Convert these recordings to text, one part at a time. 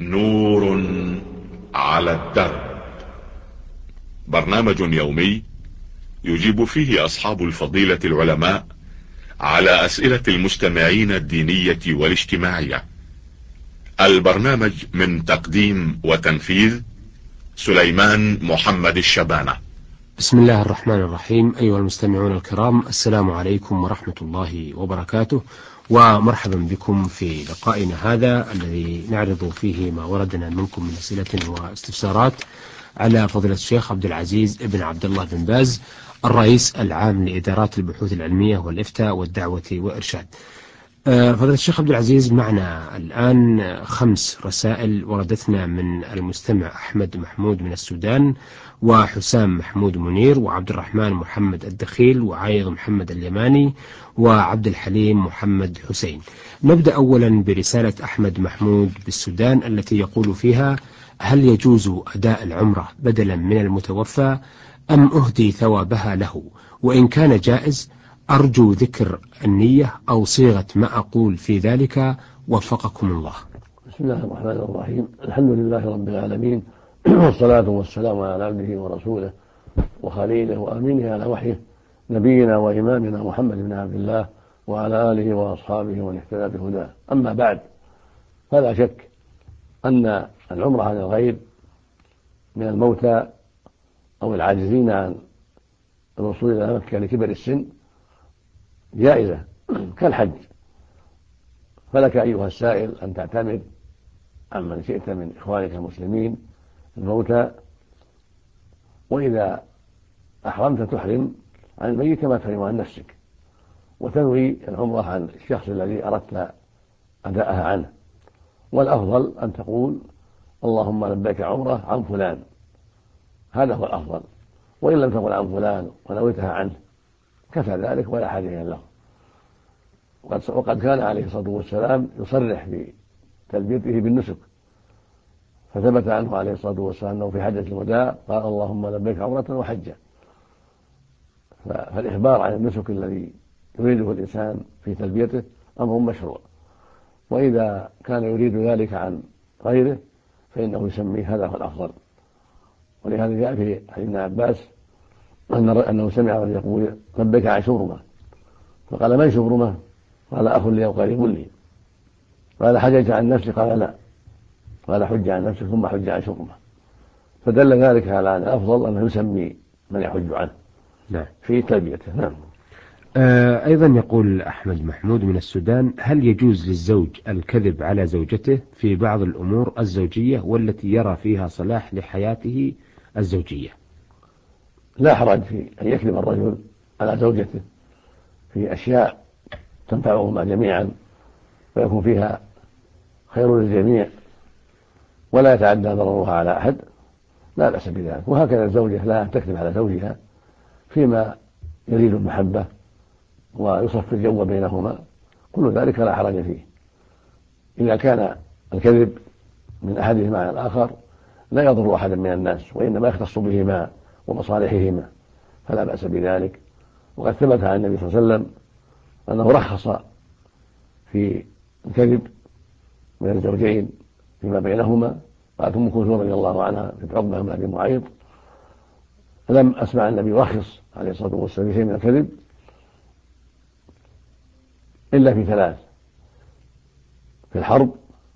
نور على الدرب، برنامج يومي يجيب فيه أصحاب الفضيلة العلماء على أسئلة المستمعين الدينية والاجتماعية. البرنامج من تقديم وتنفيذ سليمان محمد الشبانة. بسم الله الرحمن الرحيم. أيها المستمعون الكرام، السلام عليكم ورحمة الله وبركاته، ومرحبا بكم في لقائنا هذا الذي نعرض فيه ما وردنا منكم من أسئلة واستفسارات على فضيلة الشيخ عبد العزيز بن عبد الله بن باز، الرئيس العام لإدارات البحوث العلمية والإفتاء والدعوة والإرشاد. فضيلة الشيخ عبد العزيز، معنا الآن 5 رسائل وردتنا من المستمع أحمد محمود من السودان، وحسام محمود منير، وعبد الرحمن محمد الدخيل، وعايض محمد اليماني، وعبد الحليم محمد حسين. نبدأ أولا برسالة أحمد محمود بالسودان التي يقول فيها: هل يجوز أداء العمرة بدلا من المتوفى أم أهدي ثوابها له؟ وإن كان جائز أرجو ذكر النية أو صيغة ما أقول في ذلك، وفقكم الله. بسم الله الرحمن الرحيم. الحمد لله رب العالمين، والصلاة والسلام على عبده ورسوله وخليله وأمينه على وحيه، نبينا وإمامنا محمد بن عبد الله وعلى آله وأصحابه ومن اهتدى بهداه. أما بعد، فلا شك أن العمرة عن الغير من الموتى أو العاجزين عن الوصول إلى مكة لكبر السن جائزة كالحج، فلك أيها السائل أن تعتمد عمن شئت من إخوانك المسلمين الموتى، وإذا أحرمت تحرم عن الميت كما تحرم عن نفسك، وتنوي العمرة عن الشخص الذي أردت أداءها عنه. والأفضل أن تقول: اللهم لبيك عمرة عن فلان، هذا هو الأفضل. وإن لم تقل عن فلان ونويتها عنه كفى ذلك ولا حاجة له. وقد كان عليه الصلاة والسلام يصرح في تلبيته بالنسك، فثبت عنه عليه الصلاة والسلام أنه في حجة الوداع قال: اللهم لبيك عمرة وحجة. فالإخبار عن النسك الذي يريده الإنسان في تلبيته أمر مشروع، وإذا كان يريد ذلك عن غيره فإنه يسميه، هذا هو الأفضل. ولهذا جاء في حديث ابن عباس أنه سمع رجل يقول: لبيك عن شبرمة، فقال: من شبرمة؟ قال: أخ لي أو قريب لي. قال: حججت عن نفسي؟ قال: لا. قال: حج عن نفسك ثم حج عن شبرمة. فدل ذلك على أن الأفضل أنه يسمي من يحج عنه في تلبيته. نعم. أيضا يقول أحمد محمود من السودان: هل يجوز للزوج الكذب على زوجته في بعض الأمور الزوجية والتي يرى فيها صلاح لحياته الزوجية؟ لا حرج في أن يكذب الرجل على زوجته في أشياء تنفعهما جميعا ويكون فيها خير للجميع ولا يتعدى ضررها على أحد، لا بأس بذلك. وهكذا الزوجة لا تكذب على زوجها فيما يريد المحبة ويصفي الجو بينهما، كل ذلك لا حرج فيه. إذا كان الكذب من أحدهما على الآخر لا يضر أحدا من الناس وإنما يختص بهما ومصالحهما، فلا بأس بذلك. وقد ثبت عن النبي صلى الله عليه وسلم أنه رخص في الكذب من الزوجين فيما بينهما. قالت أم كلثوم رضي الله عنها في عقبة بن أبي معيط: لم أسمع النبي يرخص عليه الصلاة والسلام في شيء من الكذب إلا في 3: في الحرب،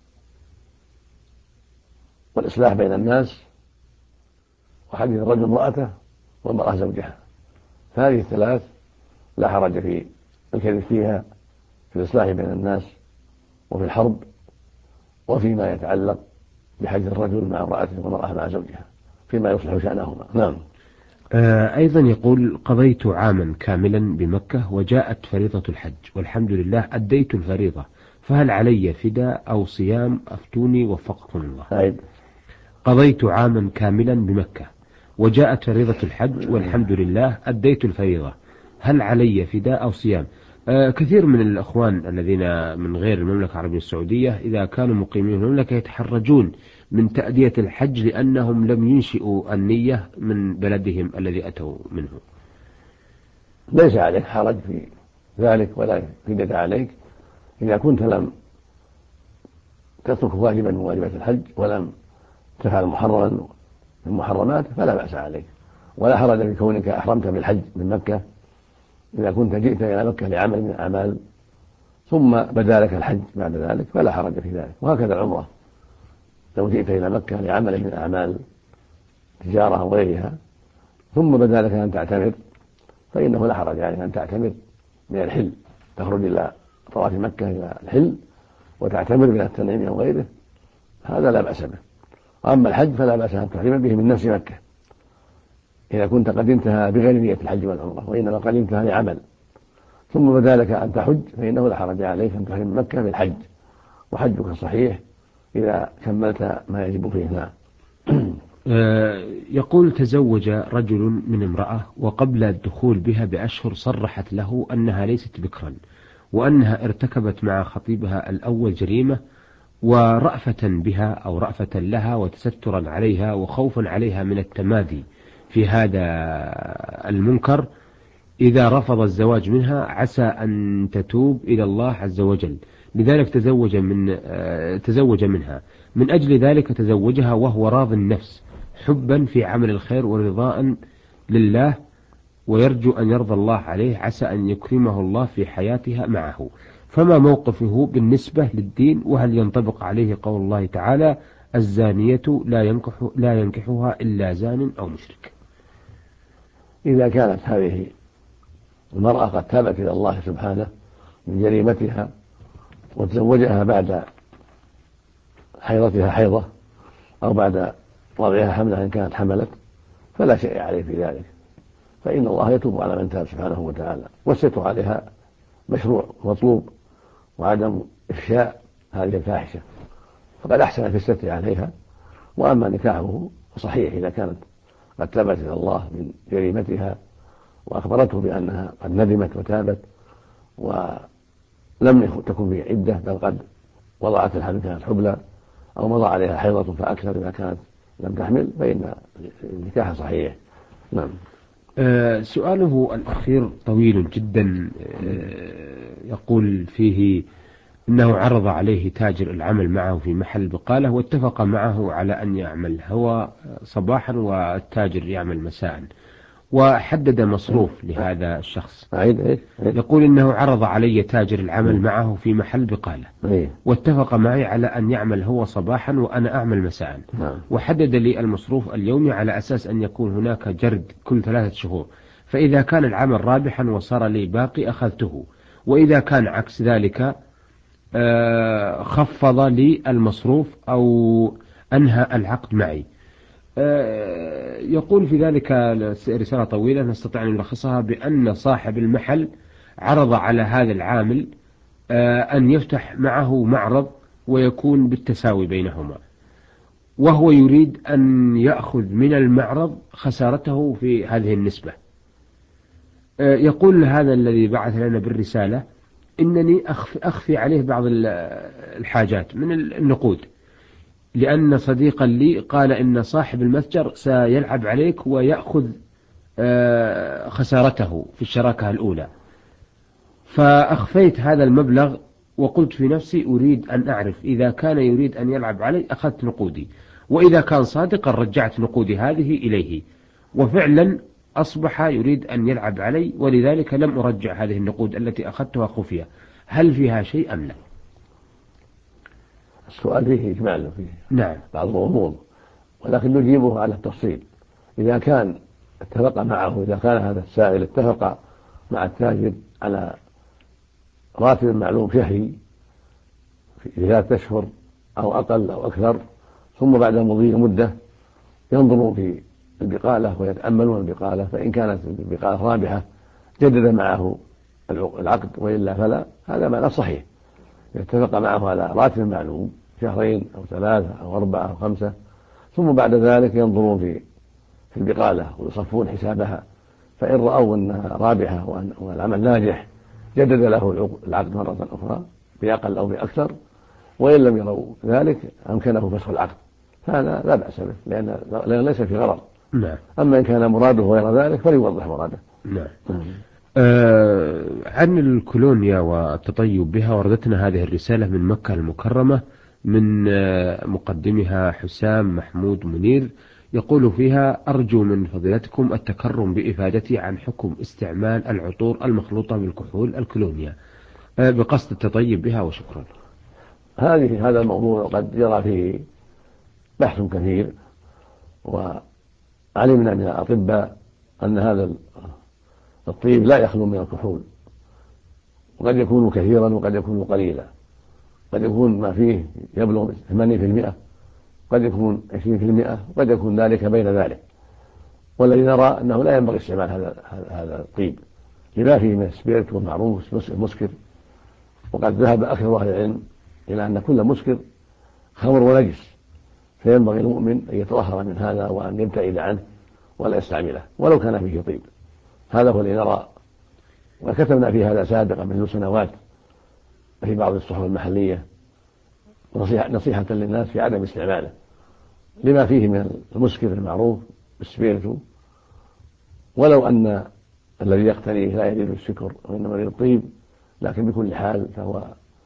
والإصلاح بين الناس، وحديث الرجل امرأته والمرأة زوجها. فهذه 3 لا حرج في الكذب فيها: في الإصلاح بين الناس، وفي الحرب، وفيما يتعلق بحديث الرجل مع امرأته والمرأة مع زوجها فيما يصلح شأنهما. نعم. أيضا يقول: قضيت عاما كاملا بمكة وجاءت فريضة الحج والحمد لله أديت الفريضة، فهل علي فداء أو صيام؟ أفتوني وفقكم الله. قضيت عاما كاملا بمكة وجاءت فريضة الحج والحمد لله أديت الفريضة، هل علي فداء أو صيام؟ كثير من الأخوان الذين من غير المملكة العربية السعودية إذا كانوا مقيمين في المملكة يتحرجون من تأدية الحج لأنهم لم ينشئوا النية من بلدهم الذي أتوا منه. ليس عليك حرج في ذلك ولا فدية عليك إذا كنت لم تترك واجبا من واجبات الحج ولم تفعل محرما من المحرمات فلا بأس عليك، ولا حرج بكونك أحرمت بالحج من مكة إذا كنت جئت إلى مكة لعمل من الأعمال ثم بدا لك الحج بعد ذلك فلا حرج في ذلك. وهكذا العمرة، لو جئت إلى مكة لعمل من الأعمال تجارة أو غيرها ثم بدا لك أن تعتمر فإنه لا حرج عليك أن تعتمر من الحل، تخرج إلى طواف مكة إلى الحل وتعتمر من التنعيم أو غيره، هذا لا بأس به. أما الحج فلا بأس أن تحرم به من نفس مكة إذا كنت قدمتها بغير نية الحج والعمرة، وإنما قدمتها لعمل ثم بدا لك أن تحج فإنه لا حرج عليك أن تحرم مكة بالحج، وحجك صحيح إذا كملت ما يجب فيه. نعم. يقول: تزوج رجل من امرأة وقبل الدخول بها بأشهر صرحت له أنها ليست بكرا، وأنها ارتكبت مع خطيبها الأول جريمة، ورأفة بها أو رأفة لها وتسترا عليها وخوفا عليها من التمادي في هذا المنكر إذا رفض الزواج منها عسى أن تتوب إلى الله عز وجل، لذلك تزوج منها. من أجل ذلك تزوجها وهو راض النفس حبا في عمل الخير ورضاء لله، ويرجو أن يرضى الله عليه عسى أن يكرمه الله في حياتها معه. فما موقفه بالنسبة للدين؟ وهل ينطبق عليه قول الله تعالى: الزانية لا ينكحها إلا زان أو مشرك؟ إذا كانت هذه المرأة قد تابت إلى الله سبحانه من جريمتها وتزوجها بعد حيضتها حيضة أو بعد وضعها حملها إن كانت حملت فلا شيء عليه في ذلك، فإن الله يتوب على من تاب سبحانه وتعالى، والستر عليها مشروع مطلوب، وعدم إفشاء هذه الفاحشة، فقد أحسن في الستر عليها. وأما نكاحه فصحيح إذا كانت قد تابت إلى الله من جريمتها وأخبرته بأنها قد ندمت وتابت ولم تكن في عدة بل قد وضعت الحمل كانت حبلى أو مضى عليها حيضة فأكثر إذا كانت لم تحمل فإن النكاح صحيح. نعم. سؤاله الأخير طويل جدا. يقول فيه إنه عرض عليه تاجر العمل معه في محل بقالة واتفق معه على أن يعمل هو صباحا والتاجر يعمل مساء، وحدد مصروف لهذا الشخص. يقول إنه عرض علي تاجر العمل معه في محل بقالة واتفق معي على أن يعمل هو صباحا وأنا أعمل مساء، وحدد لي المصروف اليومي على أساس أن يكون هناك جرد كل 3 شهور، فإذا كان العمل رابحا وصار لي باقي أخذته، وإذا كان عكس ذلك خفض لي المصروف أو أنهى العقد معي. يقول في ذلك رسالة طويلة نستطيع أن نلخصها بأن صاحب المحل عرض على هذا العامل أن يفتح معه معرض ويكون بالتساوي بينهما، وهو يريد أن يأخذ من المعرض خسارته في هذه النسبة. يقول هذا الذي بعث لنا بالرسالة إنني أخفي عليه بعض الحاجات من النقود، لأن صديقا لي قال إن صاحب المتجر سيلعب عليك ويأخذ خسارته في الشراكة الأولى، فأخفيت هذا المبلغ وقلت في نفسي أريد أن أعرف إذا كان يريد أن يلعب علي أخذت نقودي، وإذا كان صادقا رجعت نقودي هذه إليه، وفعلا أصبح يريد أن يلعب علي ولذلك لم أرجع هذه النقود التي أخذتها خفية. هل فيها شيء أم لا؟ السؤال فيه إجمال فيه نعم بعض الغموض، ولكن نجيبه على التفصيل. إذا كان اتفق معه، إذا كان هذا السائل اتفق مع التاجر على راتب معلوم شهري في 3 أشهر أو أقل أو أكثر، ثم بعد مضي مدة ينظرون في البقالة ويتأملون البقالة، فإن كانت البقالة رابحة جدد معه العقد، وإلا فلا. هذا معنى صحيح. اتفق معه على راتب معلوم 2 أو 3 أو 4 أو 5، ثم بعد ذلك ينظرون في البقالة ويصفون حسابها، فإن رأوا أنها رابحة والعمل ناجح جدد له العقد مرة أخرى بأقل أو بأكثر، وإن لم يروا ذلك أمكنه فسخ العقد، فهذا لا بأس به لأن ليس في غرض. نعم. أما إن كان مراده غير ذلك فليوضح مراده. نعم. عن الكولونيا والتطيب بها وردتنا هذه الرسالة من مكة المكرمة من مقدمها حسام محمود منير، يقول فيها: أرجو من فضيلتكم التكرم بإفادتي عن حكم استعمال العطور المخلوطة بالكحول الكولونيا بقصد التطيب بها، وشكرا. هذا الموضوع قد جرى فيه بحث كثير، وعلمنا من الأطباء أن هذا الطيب لا يخلو من الكحول، وقد يكون كثيرا وقد يكون قليلا، قد يكون ما فيه يبلغ 80%، قد يكون 20%، وقد يكون ذلك بين ذلك. والذي نرى أنه لا ينبغي استعمال هذا الطيب لما فيه من السبيرت والمعروف مسكر، وقد ذهب أكثر أهل العلم إلى أن كل مسكر خمر ونجس، فينبغي المؤمن أن يتطهر من هذا وأن يبتعد عنه ولا يستعمله ولو كان فيه طيب. هذا هو الذي نرى، وكتبنا في هذا سابقا منذ سنوات في بعض الصحف المحلية نصيحة للناس في عدم استعماله لما فيه من المسكر المعروف بالسبيرتو، ولو أن الذي يقتنيه لا يريد السكر وإنما يريد الطيب، لكن بكل حال فهو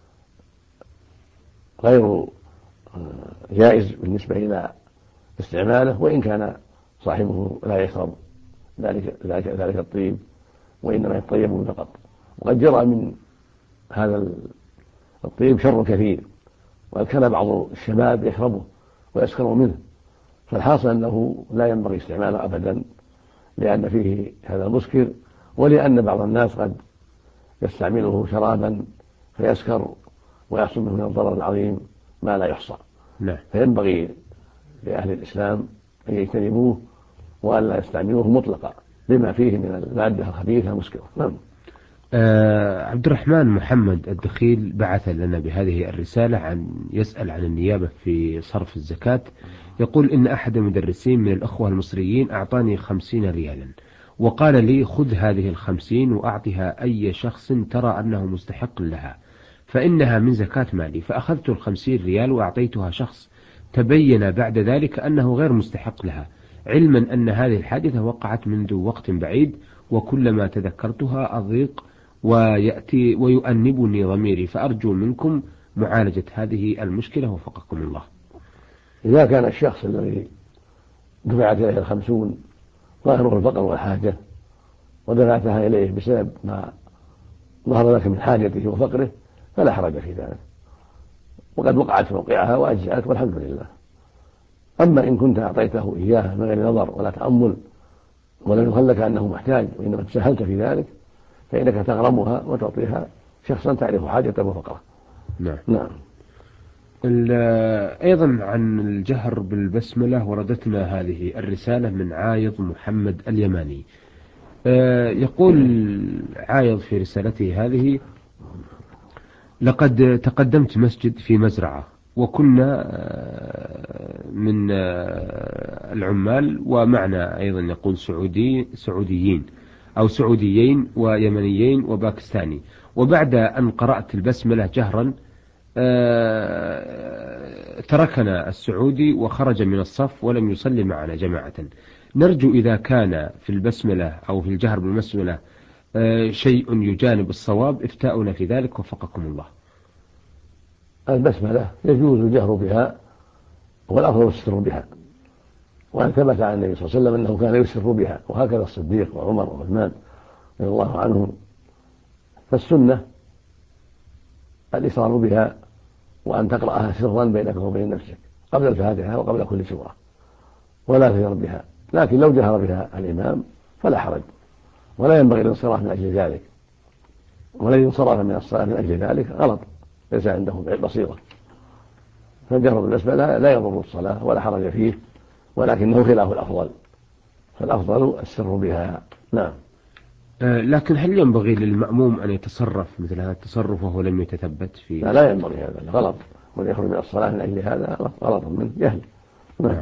غير جائز بالنسبة إلى استعماله، وإن كان صاحبه لا يشرب ذلك الطيب وإنما يتطيب فقط. وقد جرى من هذا الطيب شر كثير، وكان بعض الشباب يشربه ويسكر منه، فالحاصل أنه لا ينبغي استعماله أبدا، لأن فيه هذا المسكر، ولأن بعض الناس قد يستعمله شرابا فيسكر ويحصل منه من الضرر العظيم ما لا يحصى. فينبغي لأهل الإسلام أن يجتنبوه وأن لا يستعملوه مطلقا لما فيه من المادة الخبيثة المسكرة. عبد الرحمن محمد الدخيل بعث لنا بهذه الرسالة يسأل عن النيابة في صرف الزكاة. يقول: إن أحد المدرسين من الأخوة المصريين أعطاني 50 ريالا وقال لي: خذ هذه 50 وأعطها أي شخص ترى أنه مستحق لها، فإنها من زكاة مالي. فأخذت 50 ريال وأعطيتها شخص تبين بعد ذلك أنه غير مستحق لها، علما أن هذه الحادثة وقعت منذ وقت بعيد، وكلما تذكرتها أضيق ويؤنبني ضميري، فأرجو منكم معالجة هذه المشكلة وفقكم الله. إذا كان الشخص الذي دفعت إليه 50 ظاهره الفقر والحاجة ودفعتها إليه بسبب ما ظهر لك من حاجته وفقره فلا حرج في ذلك، وقد وقعت موقعها وأجزأت والحمد لله. أما إن كنت أعطيته إياها من غير نظر ولا تأمل ولم يقل لك أنه محتاج وإنما تساهلت في ذلك، فإنك تغرمها وتعطيها شخصا تعرف حاجته وفقره. نعم. أيضا عن الجهر بالبسملة وردتنا هذه الرسالة من عايض محمد اليماني. يقول عايض في رسالته هذه: لقد تقدمت مسجد في مزرعة، وكنا من العمال، ومعنا أيضا يقول سعوديين أو سعوديين ويمنيين وباكستاني، وبعد أن قرأت البسملة جهرا تركنا السعودي وخرج من الصف ولم يصلي معنا جماعة. نرجو إذا كان في البسملة أو في الجهر بالبسملة شيء يجانب الصواب إفتاؤنا في ذلك وفقكم الله. البسملة يجوز الجهر بها والأفضل السر بها، وأن ثبت عن النبي صلى الله عليه وسلم أنه كان يسر بها، وهكذا الصديق وعمر وعثمان رضي الله عنهم. فالسنة الإسرار بها وأن تقرأها سرا بينك وبين نفسك قبل الفاتحة وقبل كل سورة، ولا تجهر بها. لكن لو جهر بها الإمام فلا حرج، ولا ينبغي الانصراف من أجل ذلك، والذي انصرف من الصلاة من أجل ذلك غلط، ليس عنده بصيرة. فالجهر بالبسملة لا يضر الصلاة ولا حرج فيه، ولكنه خلاف الأفضل، فالأفضل السر بها. نعم. لكن هل ينبغي للمأموم أن يتصرف مثل هذا التصرف وهو لم يتثبت فيه؟ لا ينبغي هذا، غلط، ويخرج من الصلاة من أجل هذا غلط من جهل. نعم.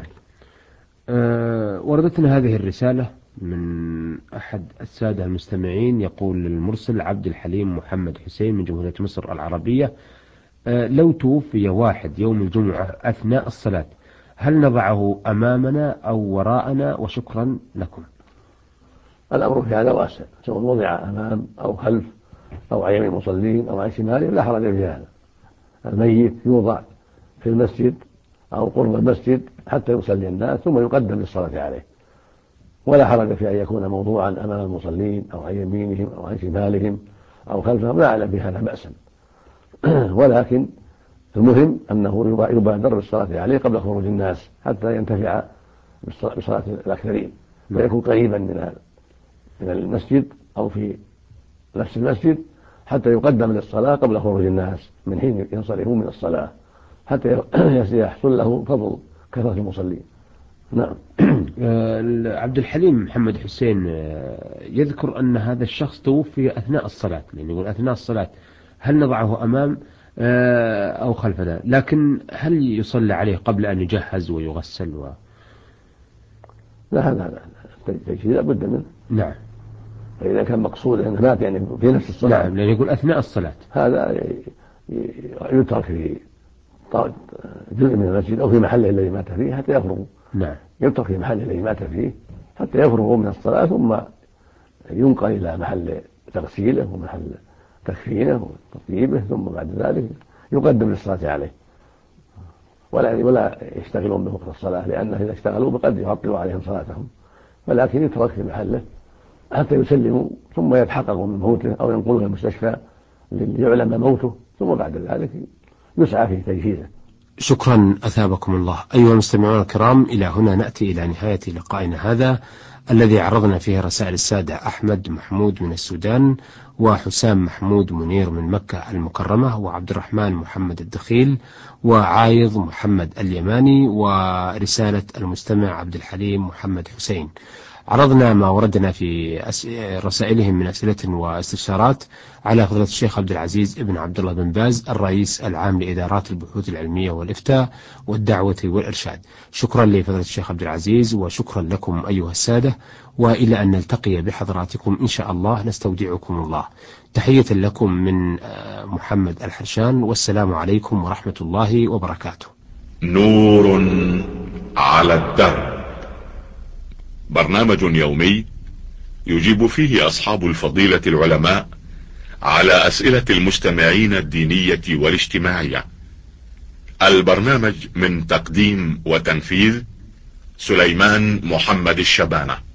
وردتنا هذه الرسالة من أحد السادة المستمعين، يقول المرسل عبد الحليم محمد حسين من جمهورية مصر العربية: لو توفي واحد يوم الجمعة أثناء الصلاة هل نضعه أمامنا أو وراءنا؟ وشكرا لكم. الأمر في هذا واسع، سواء وضع أمام أو خلف أو عن يمين المصلين أو عن شمالهم لا حرج في هذا. الميت يوضع في المسجد أو قرب المسجد حتى يصلي الناس ثم يقدم للصلاة عليه، ولا حرج في أن يكون موضوعا أمام المصلين أو عن يمينهم أو عن شمالهم أو خلفهم، لا أعلم بهذا بأسا. ولكن المهم أنه يبادر بالصلاة عليه قبل خروج الناس حتى ينتفع بصلاة الأكثرين، ويكون قريبا من المسجد أو في نفس المسجد حتى يقدم للصلاة قبل خروج الناس من حين ينصرفون من الصلاة، حتى يحصل له فضل كثرة المصلين. نعم. عبد الحليم محمد حسين يذكر أن هذا الشخص توفي أثناء الصلاة، يعني يقول أثناء الصلاة هل نضعه أمام أو خلفنا، لكن هل يصلى عليه قبل أن يجهز ويغسل لا التجهيز لا بد منه. نعم. فإذا كان مقصود أنه مات يعني في نفس الصلاة، نعم، لأن يقول أثناء الصلاة، هذا يترك في جزء من المسجد أو في محله الذي مات فيه حتى يفرغوا. نعم. يترك في محله الذي مات فيه حتى يفرغوا من الصلاة، ثم ينقل إلى محل تغسيله ومحل تكفينه وتطييبه، ثم بعد ذلك يقدم للصلاة عليه، ولا يشتغلون به وقت الصلاة، لأنه إذا اشتغلوا قد يعطلوا عليهم صلاتهم، ولكن يترك في محله حتى يسلموا ثم يتحققوا من موته أو ينقلوا إلى المستشفى ليعلم موته، ثم بعد ذلك يسعى في تجهيزه. شكرا أثابكم الله. أيها المستمعون الكرام، إلى هنا نأتي إلى نهاية لقائنا هذا الذي عرضنا فيه رسائل السادة أحمد محمود من السودان، وحسام محمود منير من مكة المكرمة، وعبد الرحمن محمد الدخيل، وعايض محمد اليماني، ورسالة المستمع عبد الحليم محمد حسين. عرضنا ما وردنا في رسائلهم من أسئلة واستفسارات على فضيلة الشيخ عبد العزيز ابن عبد الله بن باز الرئيس العام لإدارات البحوث العلمية والإفتاء والدعوة والإرشاد. شكرا لفضيلة الشيخ عبد العزيز، وشكرا لكم أيها السادة، وإلى أن نلتقي بحضراتكم إن شاء الله نستودعكم الله. تحية لكم من محمد الحرشان، والسلام عليكم ورحمة الله وبركاته. نور على الدرب، برنامج يومي يجيب فيه أصحاب الفضيلة العلماء على أسئلة المستمعين الدينية والاجتماعية. البرنامج من تقديم وتنفيذ سليمان محمد الشبانة.